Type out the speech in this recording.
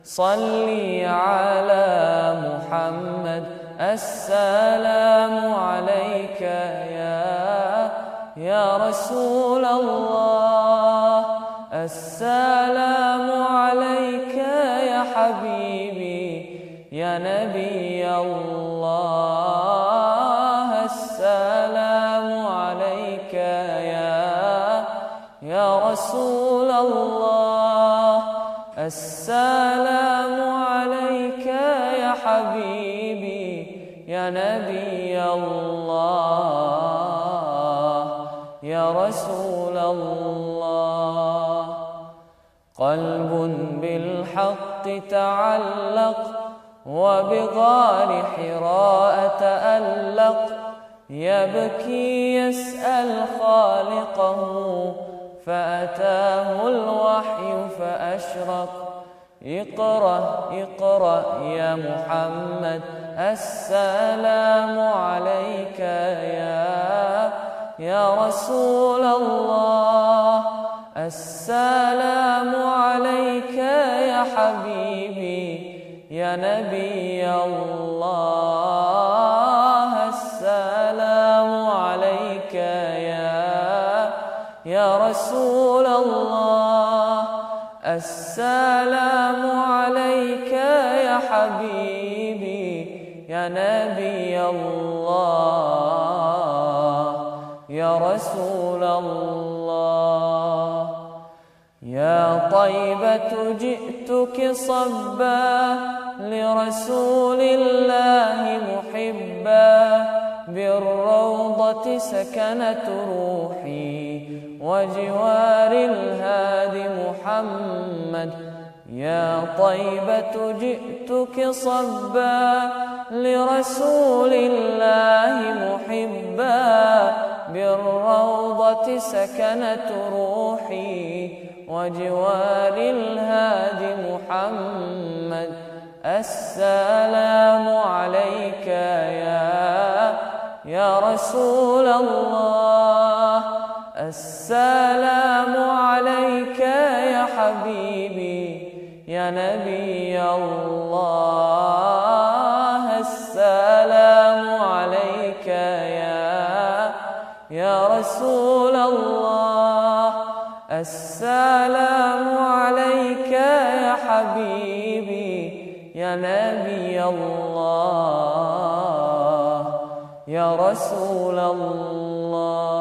صلي على محمد. السلام عليك يا رسول الله. السلام عليك يا حبيبي يا نبي الله. السلام عليك يا رسول الله. السلام عليك يا حبيبي يا نبي الله يا رسول الله. قلب بالحق تعلق وبغار حراء تألق، يبكي يسأل خالقه فأتاه الوحي فأشرق. اقرأ اقرأ يا محمد. السلام عليك يا رسول الله. السلام عليك يا حبيبي يا نبي الله. السلام عليك يا رسول الله. السلام عليك يا حبيبي يا نبي الله يا رسول الله. يا طيبة جئتك صبا لرسول الله محبا، بالروضة سكنت روحي وجوار الهادي محمد. يا طيبة جئتك صبا لرسول الله محبا، بالروضة سكنت روحي وجوار الهادي محمد. السلام عليك يا رسول الله. السلام عليك يا حبيبي يا نبي الله. السلام عليك يا رسول الله. السلام عليك يا حبيبي يا نبي الله يا رسول الله.